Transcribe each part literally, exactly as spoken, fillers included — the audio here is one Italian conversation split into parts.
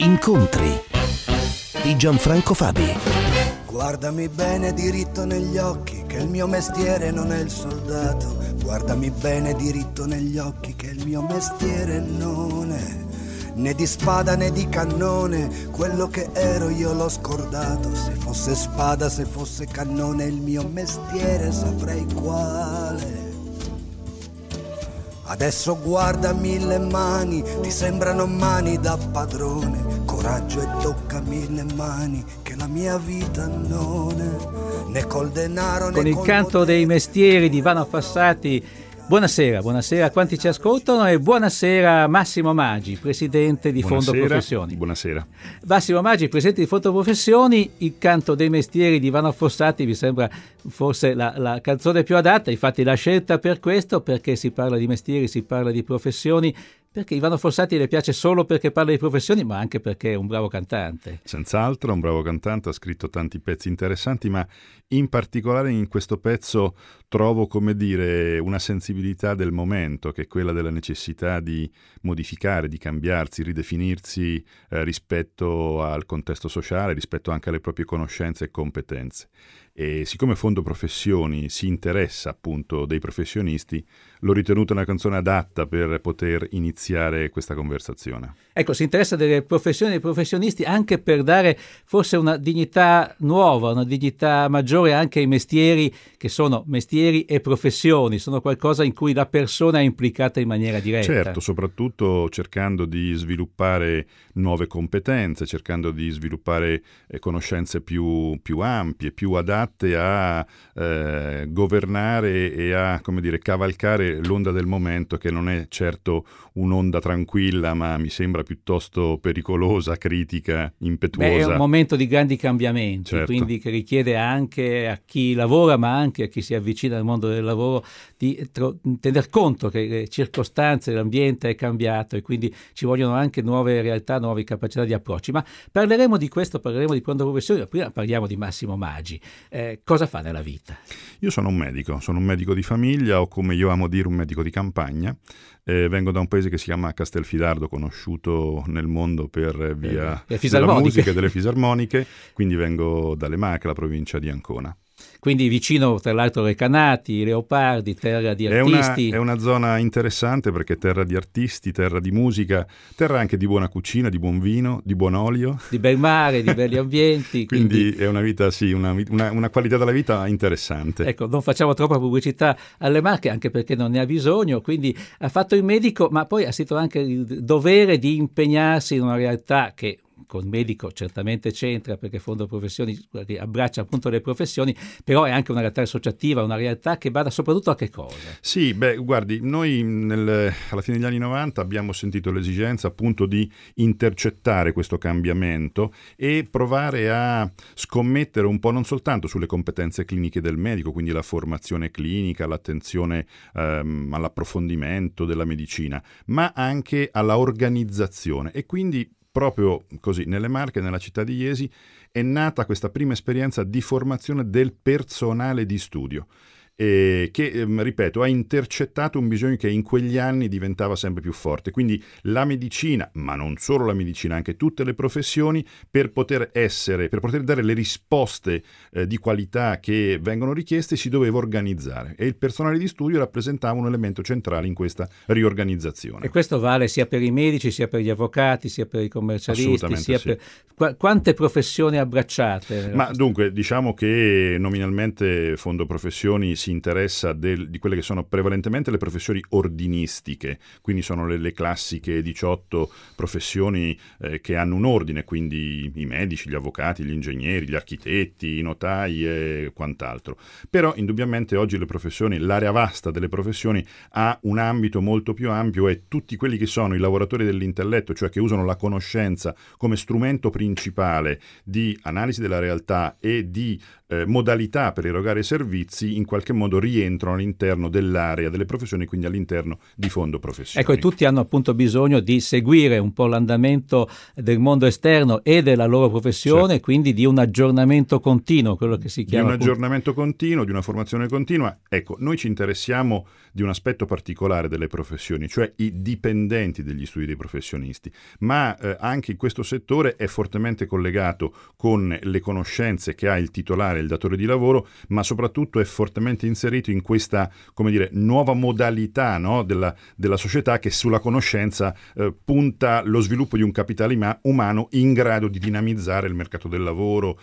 Incontri di Gianfranco Fabi. Guardami bene diritto negli occhi, che il mio mestiere non è il soldato. Guardami bene diritto negli occhi, che il mio mestiere non è né di spada né di cannone. Quello che ero io l'ho scordato. Se fosse spada, se fosse cannone, il mio mestiere saprei quale. Adesso guarda mille mani, ti sembrano mani da padrone. Coraggio e toccami le mani, che la mia vita non è né col denaro né con il col canto potere. dei mestieri di Ivano Fossati. Buonasera, buonasera a quanti ci ascoltano e buonasera Massimo Maggi, presidente di Buonasera, Fondo Professioni. Buonasera. Massimo Maggi, presidente di Fondo Professioni, il canto dei mestieri di Ivano Fossati mi sembra forse la, la canzone più adatta, infatti la scelta per questo, perché si parla di mestieri, si parla di professioni, perché Ivano Fossati le piace solo perché parla di professioni, ma anche perché è un bravo cantante. Senz'altro, un bravo cantante, ha scritto tanti pezzi interessanti, ma in particolare in questo pezzo trovo, come dire, una sensibilità del momento, che è quella della necessità di modificare, di cambiarsi, ridefinirsi eh, rispetto al contesto sociale, rispetto anche alle proprie conoscenze e competenze. E siccome Fondo Professioni si interessa appunto dei professionisti, l'ho ritenuta una canzone adatta per poter iniziare questa conversazione. Ecco, si interessa delle professioni e dei professionisti anche per dare forse una dignità nuova, una dignità maggiore anche ai mestieri, che sono mestieri e professioni, sono qualcosa in cui la persona è implicata in maniera diretta. Certo, soprattutto cercando di sviluppare nuove competenze, cercando di sviluppare eh, conoscenze più, più ampie, più adatte a eh, governare e a, come dire, cavalcare l'onda del momento, che non è certo un'onda tranquilla, ma mi sembra piuttosto pericolosa, critica, impetuosa. Beh, è un momento di grandi cambiamenti, certo. Quindi che richiede anche a chi lavora, ma anche a chi si avvicina al mondo del lavoro, di tro- tener conto che le circostanze, l'ambiente è cambiato e quindi ci vogliono anche nuove realtà, nuove capacità di approcci. Ma parleremo di questo, parleremo di Fondo Professioni, ma prima parliamo di Massimo Maggi. Eh, cosa fa nella vita? Io sono un medico, sono un medico di famiglia, o come io amo dire un medico di campagna. Eh, vengo da un paese che si chiama Castelfidardo, conosciuto nel mondo per via eh, della musica e delle fisarmoniche, quindi vengo dalle Marche, la provincia di Ancona. Quindi vicino tra l'altro Recanati, Leopardi, terra di artisti. È una, è una zona interessante perché è terra di artisti, terra di musica, terra anche di buona cucina, di buon vino, di buon olio. Di bel mare, di belli ambienti. quindi, quindi è una vita, sì, una, una, una qualità della vita interessante. Ecco, non facciamo troppa pubblicità alle Marche, anche perché non ne ha bisogno, quindi ha fatto il medico, ma poi ha sentito anche il dovere di impegnarsi in una realtà che col medico certamente c'entra, perché Fondo Professioni abbraccia appunto le professioni, però è anche una realtà associativa, una realtà che bada soprattutto a che cosa? Sì, beh, guardi, noi nel, alla fine degli anni novanta abbiamo sentito l'esigenza appunto di intercettare questo cambiamento e provare a scommettere un po' non soltanto sulle competenze cliniche del medico, quindi la formazione clinica, l'attenzione ehm, all'approfondimento della medicina, ma anche alla organizzazione. E quindi proprio così, nelle Marche, nella città di Jesi, è nata questa prima esperienza di formazione del personale di studio, eh, che, ehm, ripeto, ha intercettato un bisogno che in quegli anni diventava sempre più forte. Quindi la medicina, ma non solo la medicina, anche tutte le professioni, per poter essere, per poter dare le risposte eh, di qualità che vengono richieste, si doveva organizzare. E il personale di studio rappresentava un elemento centrale in questa riorganizzazione. E questo vale sia per i medici, sia per gli avvocati, sia per i commercialisti, sia sì. per Qu- quante professioni abbracciate? Ma dunque, diciamo che nominalmente Fondo Professioni si interessa del, di quelle che sono prevalentemente le professioni ordinistiche, quindi sono le, le classiche diciotto professioni eh, che hanno un ordine, quindi i medici, gli avvocati, gli ingegneri, gli architetti, i notai e quant'altro. Però indubbiamente oggi le professioni, l'area vasta delle professioni ha un ambito molto più ampio, e tutti quelli che sono i lavoratori dell'intelletto, cioè che usano la conoscenza come strumento principale di analisi della realtà e di eh, modalità per erogare servizi in qualche modo rientrano all'interno dell'area delle professioni, quindi all'interno di fondo professioni. Ecco, e tutti hanno appunto bisogno di seguire un po' l'andamento del mondo esterno e della loro professione, certo. Quindi di un aggiornamento continuo, quello che si chiama. Di un appunto... aggiornamento continuo, di una formazione continua. Ecco, noi ci interessiamo di un aspetto particolare delle professioni, cioè i dipendenti degli studi dei professionisti, ma eh, anche in questo settore è fortemente collegato con le conoscenze che ha il titolare, il datore di lavoro, ma soprattutto è fortemente inserito in questa, come dire, nuova modalità, no, della, della società che sulla conoscenza eh, punta lo sviluppo di un capitale ima- umano in grado di dinamizzare il mercato del lavoro,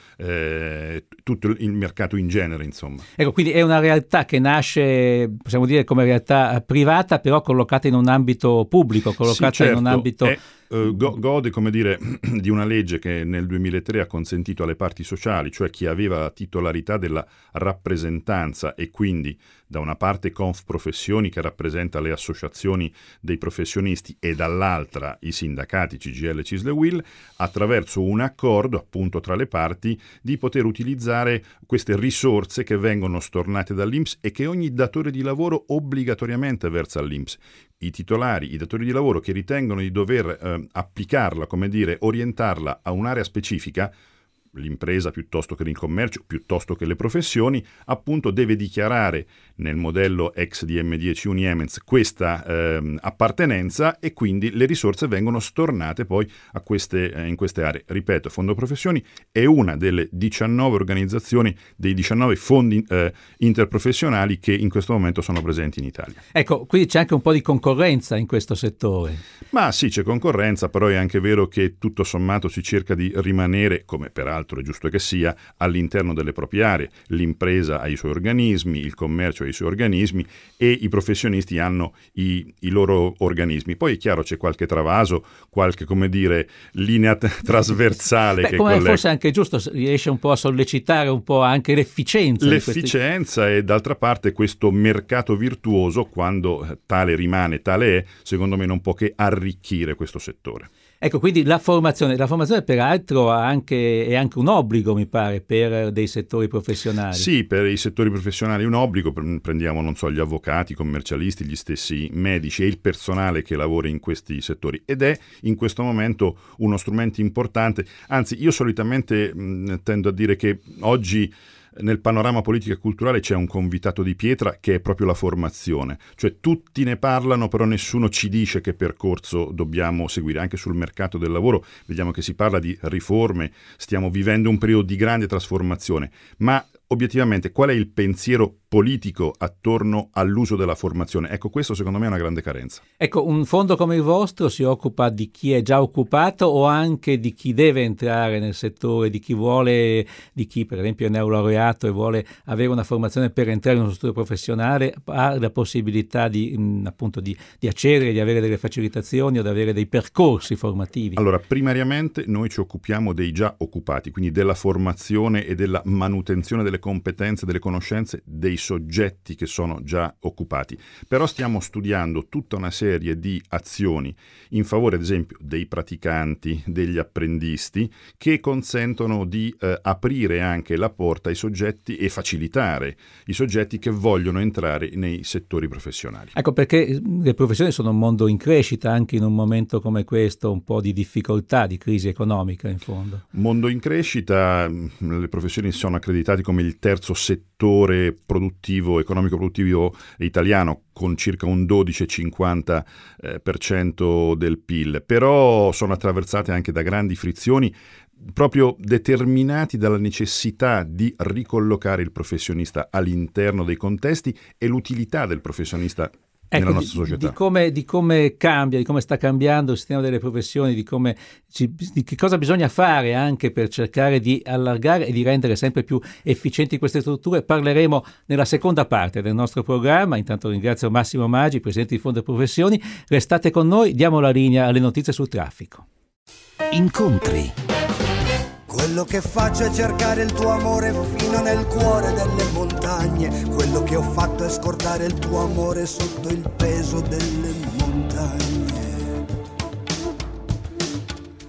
eh, tutto il mercato in genere, insomma. Ecco, quindi è una realtà che nasce, possiamo dire, come realtà privata, però collocata in un ambito pubblico, collocata sì, certo, in un ambito... È... Uh, gode, come dire, di una legge che nel duemilatré ha consentito alle parti sociali, cioè chi aveva la titolarità della rappresentanza e quindi da una parte Confprofessioni che rappresenta le associazioni dei professionisti e dall'altra i sindacati C G I L, C I S L e U I L, attraverso un accordo appunto tra le parti di poter utilizzare queste risorse che vengono stornate dall'I N P S e che ogni datore di lavoro obbligatoriamente versa all'I N P S. I titolari, i datori di lavoro che ritengono di dover eh, applicarla, come dire, orientarla a un'area specifica, l'impresa piuttosto che il commercio, piuttosto che le professioni, appunto deve dichiarare nel modello ex D M dieci Uniemens questa eh, appartenenza e quindi le risorse vengono stornate poi a queste, eh, in queste aree. Ripeto, Fondo Professioni è una delle diciannove organizzazioni, dei diciannove fondi eh, interprofessionali che in questo momento sono presenti in Italia. Ecco, quindi c'è anche un po' di concorrenza in questo settore. Ma sì, c'è concorrenza, però è anche vero che tutto sommato si cerca di rimanere, come peraltro è giusto che sia, all'interno delle proprie aree. L'impresa ha i suoi organismi, il commercio ha i suoi organismi e i professionisti hanno i, i loro organismi. Poi è chiaro c'è qualche travaso, qualche, come dire, linea t- trasversale. Beh, che come collega. Forse anche giusto, riesce un po' a sollecitare un po' anche l'efficienza. L'efficienza questi... e d'altra parte questo mercato virtuoso, quando tale rimane, tale è, secondo me non può che arricchire questo settore. Ecco, quindi la formazione, la formazione peraltro ha anche, è anche un obbligo, mi pare, per dei settori professionali. Sì, per i settori professionali è un obbligo, prendiamo, non so, gli avvocati, i commercialisti, gli stessi medici e il personale che lavora in questi settori ed è in questo momento uno strumento importante, anzi io solitamente mh, tendo a dire che oggi nel panorama politico e culturale c'è un convitato di pietra che è proprio la formazione, cioè tutti ne parlano però nessuno ci dice che percorso dobbiamo seguire. Anche sul mercato del lavoro vediamo che si parla di riforme, stiamo vivendo un periodo di grande trasformazione, ma obiettivamente qual è il pensiero politico attorno all'uso della formazione? Ecco, questo secondo me è una grande carenza. Ecco, un fondo come il vostro si occupa di chi è già occupato o anche di chi deve entrare nel settore, di chi vuole, di chi per esempio è neolaureato e vuole avere una formazione per entrare in uno studio professionale, ha la possibilità di mh, appunto di, di accedere, di avere delle facilitazioni o di avere dei percorsi formativi? Allora, primariamente noi ci occupiamo dei già occupati, quindi della formazione e della manutenzione delle competenze, delle conoscenze dei soggetti che sono già occupati. Però stiamo studiando tutta una serie di azioni in favore, ad esempio, dei praticanti, degli apprendisti, che consentono di eh, aprire anche la porta ai soggetti e facilitare i soggetti che vogliono entrare nei settori professionali. Ecco, perché le professioni sono un mondo in crescita, anche in un momento come questo, un po' di difficoltà, di crisi economica in fondo. Mondo in crescita, le professioni sono accreditate come il terzo settore produttivo, economico produttivo italiano, con circa un dodici virgola cinquanta per cento del P I L, però sono attraversate anche da grandi frizioni proprio determinati dalla necessità di ricollocare il professionista all'interno dei contesti e l'utilità del professionista nella ecco, nostra società. Di, di, come, di come cambia, di come sta cambiando il sistema delle professioni, di, come ci, di che cosa bisogna fare anche per cercare di allargare e di rendere sempre più efficienti queste strutture, parleremo nella seconda parte del nostro programma. Intanto ringrazio Massimo Maggi, Presidente di Fondo Professioni. Restate con noi, diamo la linea alle notizie sul traffico. Incontri. Quello che faccio è cercare il tuo amore fino nel cuore delle montagne. Quello che ho fatto è scordare il tuo amore sotto il peso delle montagne.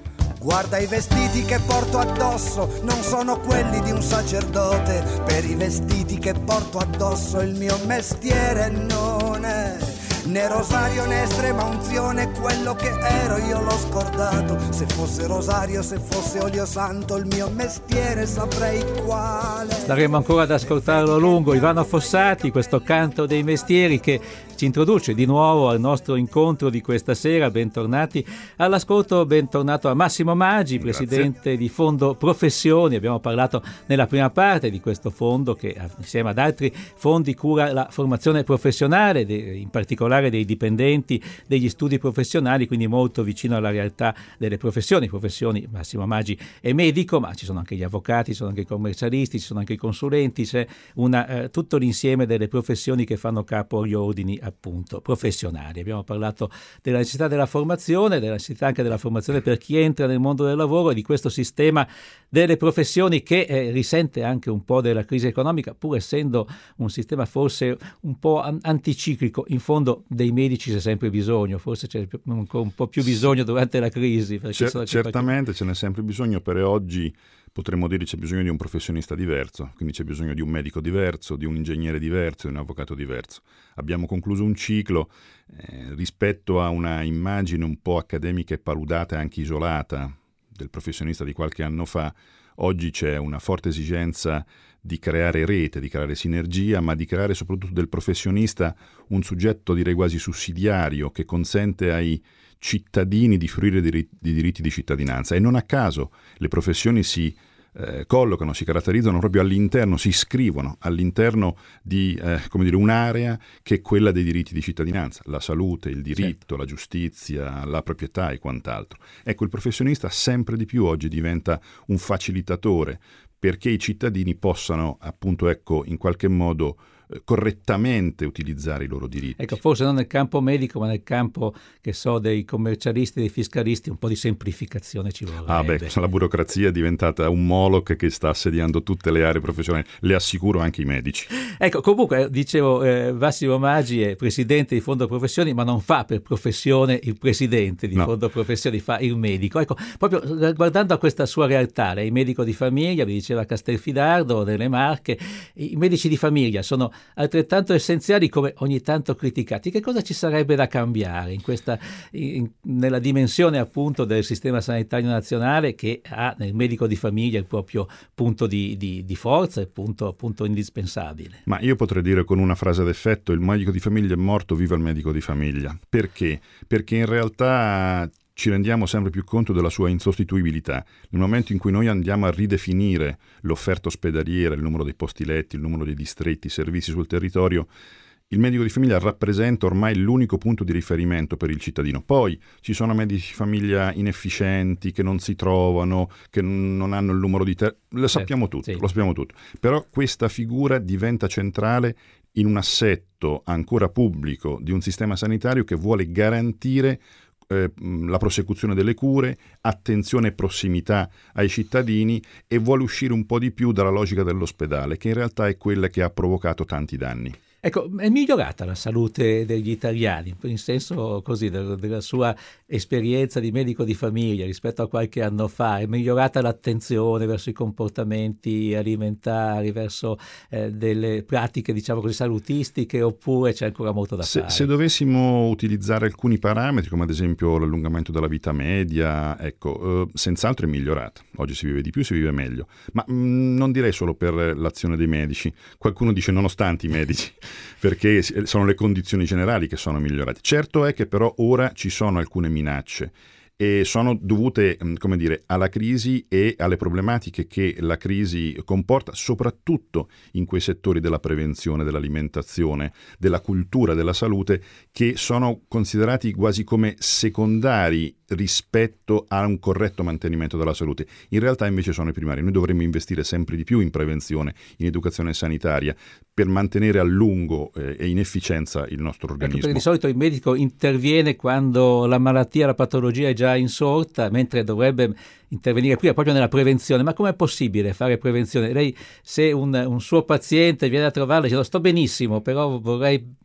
Guarda i vestiti che porto addosso, non sono quelli di un sacerdote. Per i vestiti che porto addosso il mio mestiere non è né rosario né estrema unzione, quello che ero io l'ho scordato. Se fosse rosario, se fosse olio santo, il mio mestiere saprei quale. Staremo ancora ad ascoltarlo a lungo. Ivano Fossati, questo canto dei mestieri che ci introduce di nuovo al nostro incontro di questa sera. Bentornati all'ascolto, bentornato a Massimo Maggi, presidente Grazie. Di Fondo Professioni. Abbiamo parlato nella prima parte di questo fondo che insieme ad altri fondi cura la formazione professionale, in particolare dei dipendenti degli studi professionali, quindi molto vicino alla realtà delle professioni. Professioni, Massimo Maggi è medico, ma ci sono anche gli avvocati, ci sono anche i commercialisti, ci sono anche i consulenti, c'è una, eh, tutto l'insieme delle professioni che fanno capo agli ordini appunto professionali. Abbiamo parlato della necessità della formazione, della necessità anche della formazione per chi entra nel mondo del lavoro e di questo sistema delle professioni che eh, risente anche un po' della crisi economica, pur essendo un sistema forse un po' anticiclico. In fondo dei medici c'è sempre bisogno, forse c'è un, un po' più bisogno durante la crisi. Cer- certamente ce n'è sempre bisogno, per oggi potremmo dire c'è bisogno di un professionista diverso, quindi c'è bisogno di un medico diverso, di un ingegnere diverso, di un avvocato diverso. Abbiamo concluso un ciclo eh, rispetto a una immagine un po' accademica e paludata e anche isolata del professionista di qualche anno fa. Oggi c'è una forte esigenza di creare rete, di creare sinergia, ma di creare soprattutto del professionista un soggetto direi quasi sussidiario che consente ai cittadini di fruire di, di diritti di cittadinanza. E non a caso le professioni si eh, collocano, si caratterizzano proprio all'interno, si iscrivono all'interno di eh, come dire, un'area che è quella dei diritti di cittadinanza, la salute, il diritto, certo. La giustizia, la proprietà e quant'altro. Ecco, il professionista sempre di più oggi diventa un facilitatore perché i cittadini possano appunto ecco in qualche modo correttamente utilizzare i loro diritti. Ecco, forse non nel campo medico, ma nel campo, che so, dei commercialisti, dei fiscalisti, un po' di semplificazione ci vorrebbe. Ah beh, la burocrazia è diventata un Moloch che sta assediando tutte le aree professionali, le assicuro anche i medici. Ecco, comunque, dicevo, eh, Massimo Maggi è presidente di Fondo Professioni, ma non fa per professione il presidente di no. Fondo Professioni, fa il medico. Ecco, proprio guardando a questa sua realtà, lei è medico di famiglia, vi diceva Castelfidardo, nelle Marche, i medici di famiglia sono altrettanto essenziali come ogni tanto criticati. Che cosa ci sarebbe da cambiare in questa, in, nella dimensione appunto del sistema sanitario nazionale che ha nel medico di famiglia il proprio punto di, di, di forza e punto appunto indispensabile? Ma io potrei dire con una frase d'effetto: il medico di famiglia è morto, viva il medico di famiglia. Perché? Perché in realtà ci rendiamo sempre più conto della sua insostituibilità. Nel momento in cui noi andiamo a ridefinire l'offerta ospedaliera, il numero dei posti letti, il numero dei distretti, i servizi sul territorio, il medico di famiglia rappresenta ormai l'unico punto di riferimento per il cittadino. Poi ci sono medici di famiglia inefficienti, che non si trovano, che non hanno il numero di... Ter- lo sappiamo tutto, sì. lo sappiamo tutto. Però questa figura diventa centrale in un assetto ancora pubblico di un sistema sanitario che vuole garantire Eh, la prosecuzione delle cure, attenzione e prossimità ai cittadini, e vuole uscire un po' di più dalla logica dell'ospedale, che in realtà è quella che ha provocato tanti danni. Ecco, è migliorata la salute degli italiani, in senso così, della, della sua esperienza di medico di famiglia rispetto a qualche anno fa? È migliorata l'attenzione verso i comportamenti alimentari, verso eh, delle pratiche, diciamo così, salutistiche, oppure c'è ancora molto da se, fare? Se dovessimo utilizzare alcuni parametri, come ad esempio l'allungamento della vita media, ecco, eh, senz'altro è migliorata. Oggi si vive di più, si vive meglio. Ma mh, non direi solo per l'azione dei medici. Qualcuno dice nonostante i medici, perché sono le condizioni generali che sono migliorate. Certo è che però ora ci sono alcune minacce e sono dovute, come dire, alla crisi e alle problematiche che la crisi comporta, soprattutto in quei settori della prevenzione, dell'alimentazione, della cultura, della salute, che sono considerati quasi come secondari rispetto a un corretto mantenimento della salute. In realtà invece sono i primari. Noi dovremmo investire sempre di più in prevenzione, in educazione sanitaria, per mantenere a lungo eh, e in efficienza il nostro organismo. Ecco, perché di solito il medico interviene quando la malattia, la patologia è già insorta, mentre dovrebbe intervenire prima, proprio nella prevenzione. Ma com'è possibile fare prevenzione? Lei, se un, un suo paziente viene a trovarla e dice: sto benissimo, però vorrei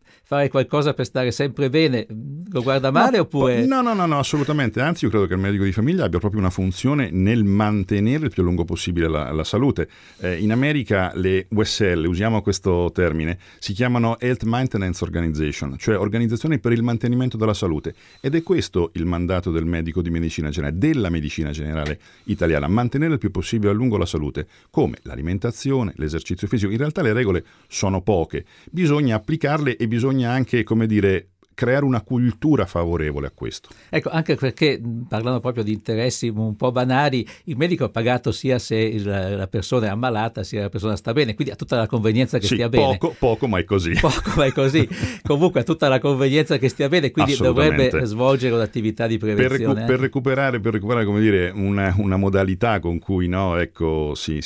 fare qualcosa per stare sempre bene, lo guarda male no, oppure... No, no, no, no, assolutamente, anzi io credo che il medico di famiglia abbia proprio una funzione nel mantenere il più a lungo possibile la, la salute. Eh, in America le U S L, usiamo questo termine, si chiamano Health Maintenance Organization, cioè organizzazioni per il mantenimento della salute, ed è questo il mandato del medico di medicina generale, della medicina generale italiana, mantenere il più possibile a lungo la salute, come l'alimentazione, l'esercizio fisico. In realtà le regole sono poche, bisogna applicarle e bisogna anche, come dire, creare una cultura favorevole a questo. Ecco, anche perché, parlando proprio di interessi un po' banali, il medico è pagato sia se il, la persona è ammalata, sia la persona sta bene, quindi ha tutta la convenienza che sì, stia bene. Poco, poco, ma è così. Poco, ma è così. Comunque ha tutta la convenienza che stia bene, quindi dovrebbe svolgere un'attività di prevenzione. Per, recu- per recuperare, per recuperare, come dire, una, una modalità con cui, no, ecco, sì,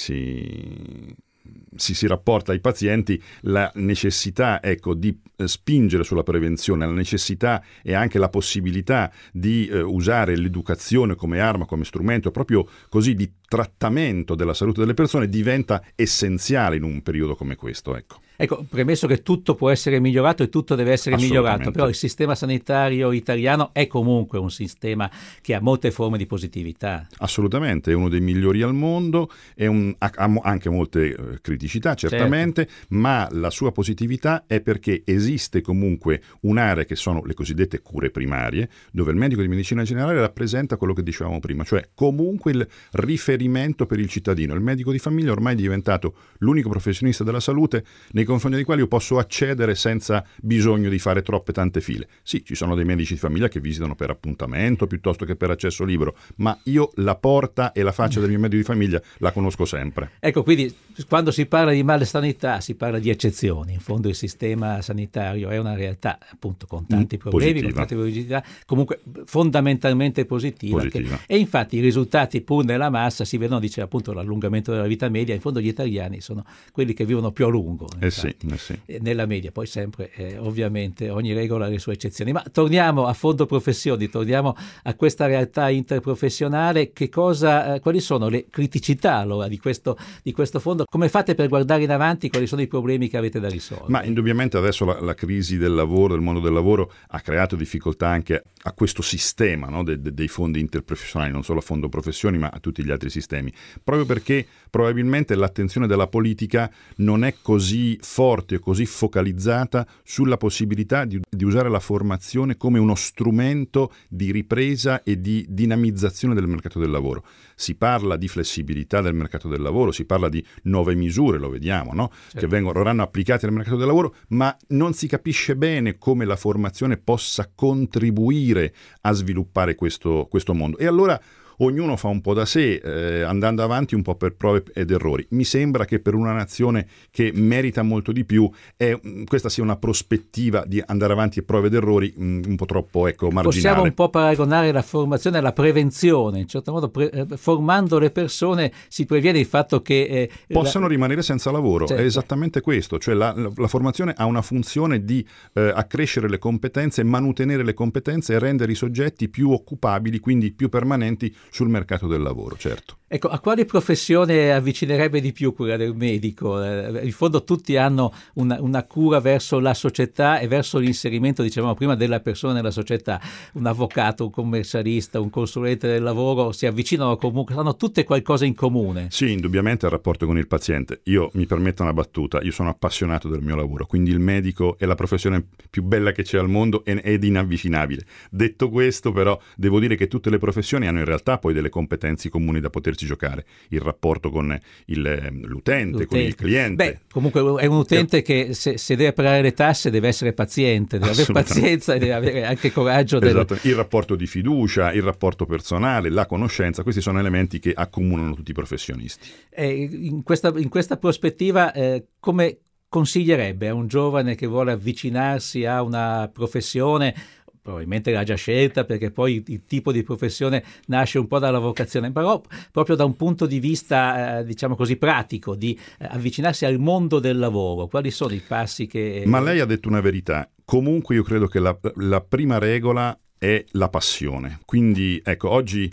sì... Si, si rapporta ai pazienti, la necessità, ecco, di eh, spingere sulla prevenzione, la necessità e anche la possibilità di eh, usare l'educazione come arma, come strumento, proprio così di trattamento della salute delle persone, diventa essenziale in un periodo come questo, ecco. Ecco, premesso che tutto può essere migliorato e tutto deve essere migliorato, però il sistema sanitario italiano è comunque un sistema che ha molte forme di positività. Assolutamente, è uno dei migliori al mondo, è un, ha, ha anche molte eh, criticità certamente, certo. Ma la sua positività è perché esiste comunque un'area che sono le cosiddette cure primarie, dove il medico di medicina generale rappresenta quello che dicevamo prima, cioè comunque il riferimento per il cittadino. Il medico di famiglia ormai è diventato l'unico professionista della salute nei confronti dei quali io posso accedere senza bisogno di fare troppe tante file. Sì, ci sono dei medici di famiglia che visitano per appuntamento piuttosto che per accesso libero, ma io la porta e la faccia del mio medico di famiglia la conosco sempre. Ecco, quindi quando si parla di malsanità si parla di eccezioni. In fondo il sistema sanitario è una realtà appunto con tanti problemi, positiva. con tante pericolosità, comunque fondamentalmente positiva. positiva. Che, e infatti i risultati pur nella massa si vedono, dice appunto l'allungamento della vita media, in fondo gli italiani sono quelli che vivono più a lungo. Eh sì, eh sì. Nella media, poi sempre eh, ovviamente ogni regola ha le sue eccezioni, ma torniamo a fondo professioni, torniamo a questa realtà interprofessionale. Che cosa, eh, quali sono le criticità allora di questo, di questo fondo? Come fate per guardare in avanti? Quali sono i problemi che avete da risolvere? Ma indubbiamente adesso la, la crisi del lavoro, del mondo del lavoro ha creato difficoltà anche a questo sistema, no, de, de, dei fondi interprofessionali, non solo a fondo professioni ma a tutti gli altri sistemi, proprio perché probabilmente l'attenzione della politica non è così forte e così focalizzata sulla possibilità di, di usare la formazione come uno strumento di ripresa e di dinamizzazione del mercato del lavoro. Si parla di flessibilità del mercato del lavoro, si parla di nuove misure, lo vediamo, no? Certo. Che vengono, verranno applicate nel mercato del lavoro, ma non si capisce bene come la formazione possa contribuire a sviluppare questo, questo mondo. E allora ognuno fa un po' da sé, eh, andando avanti un po' per prove ed errori. Mi sembra che per una nazione che merita molto di più è, questa sia una prospettiva di andare avanti a prove ed errori mh, un po' troppo, ecco, marginale. Possiamo un po' paragonare la formazione alla prevenzione, in certo modo pre- eh, formando le persone si previene il fatto che eh, possano la... rimanere senza lavoro. Certo. È esattamente questo, cioè la, la, la formazione ha una funzione di eh, accrescere le competenze, manutenere le competenze e rendere i soggetti più occupabili, quindi più permanenti sul mercato del lavoro, certo. Ecco, a quale professione avvicinerebbe di più quella del medico? In fondo tutti hanno una, una cura verso la società e verso l'inserimento, dicevamo prima, della persona nella società. Un avvocato, un commercialista, un consulente del lavoro si avvicinano comunque, hanno tutte qualcosa in comune. Sì, indubbiamente il rapporto con il paziente. Io mi permetto una battuta, io sono appassionato del mio lavoro, quindi il medico è la professione più bella che c'è al mondo ed inavvicinabile. Detto questo, però, devo dire che tutte le professioni hanno in realtà poi delle competenze comuni da poterci giocare, il rapporto con il, l'utente, l'utente, con il cliente. Beh, comunque è un utente che se, se deve pagare le tasse deve essere paziente, deve avere pazienza e deve avere anche coraggio. Esatto. Del... Il rapporto di fiducia, il rapporto personale, la conoscenza, questi sono elementi che accomunano tutti i professionisti. E in questa, in questa prospettiva, eh, come consiglierebbe a un giovane che vuole avvicinarsi a una professione? Probabilmente l'ha già scelta perché poi il tipo di professione nasce un po' dalla vocazione, però proprio da un punto di vista eh, diciamo così pratico, di eh, avvicinarsi al mondo del lavoro, quali sono i passi che... Ma lei ha detto una verità, comunque io credo che la, la prima regola è la passione, quindi ecco oggi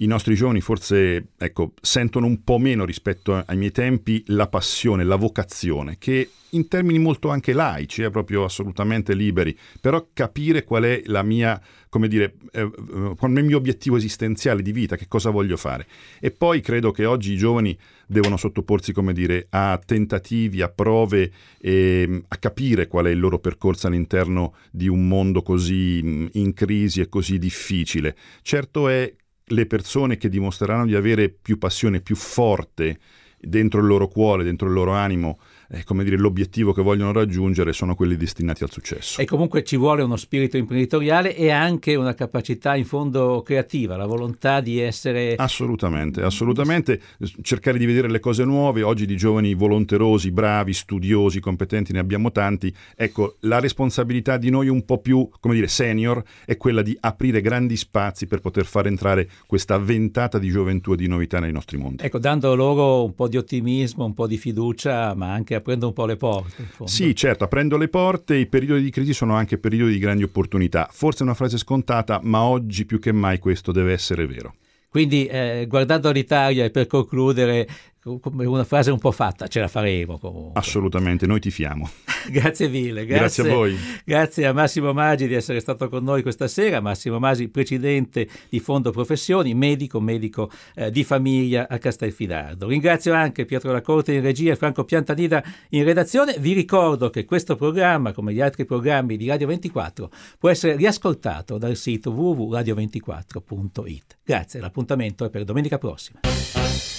i nostri giovani forse ecco, sentono un po' meno rispetto ai miei tempi la passione, la vocazione, che in termini molto anche laici, è proprio assolutamente liberi, però capire qual è la mia, come dire, eh, qual è il mio obiettivo esistenziale di vita, che cosa voglio fare. E poi credo che oggi i giovani devono sottoporsi, come dire, a tentativi, a prove, e a capire qual è il loro percorso all'interno di un mondo così in crisi e così difficile. Certo è le persone che dimostreranno di avere più passione, più forte dentro il loro cuore, dentro il loro animo, eh, come dire, l'obiettivo che vogliono raggiungere, sono quelli destinati al successo. E comunque ci vuole uno spirito imprenditoriale e anche una capacità in fondo creativa, la volontà di essere... Assolutamente, assolutamente. Cercare di vedere le cose nuove. Oggi di giovani volonterosi, bravi, studiosi, competenti ne abbiamo tanti. Ecco, la responsabilità di noi un po' più, come dire, senior è quella di aprire grandi spazi per poter far entrare questa ventata di gioventù e di novità nei nostri mondi. Ecco, dando loro un po' di ottimismo, un po' di fiducia, ma anche aprendo un po' le porte. In fondo. Sì, certo, aprendo le porte. I periodi di crisi sono anche periodi di grandi opportunità. Forse è una frase scontata, ma oggi più che mai questo deve essere vero. Quindi eh, guardando all'Italia, e per concludere, come una frase un po' fatta, ce la faremo comunque. Assolutamente, noi tifiamo. Grazie mille. Grazie, grazie a voi. Grazie a Massimo Maggi di essere stato con noi questa sera. Massimo Maggi, presidente di Fondo Professioni, medico, medico eh, di famiglia a Castelfidardo. Ringrazio anche Pietro Lacorte in regia e Franco Piantanida in redazione. Vi ricordo che questo programma, come gli altri programmi di Radio ventiquattro, può essere riascoltato dal sito w w w punto radio ventiquattro punto it. Grazie, l'appuntamento è per domenica prossima.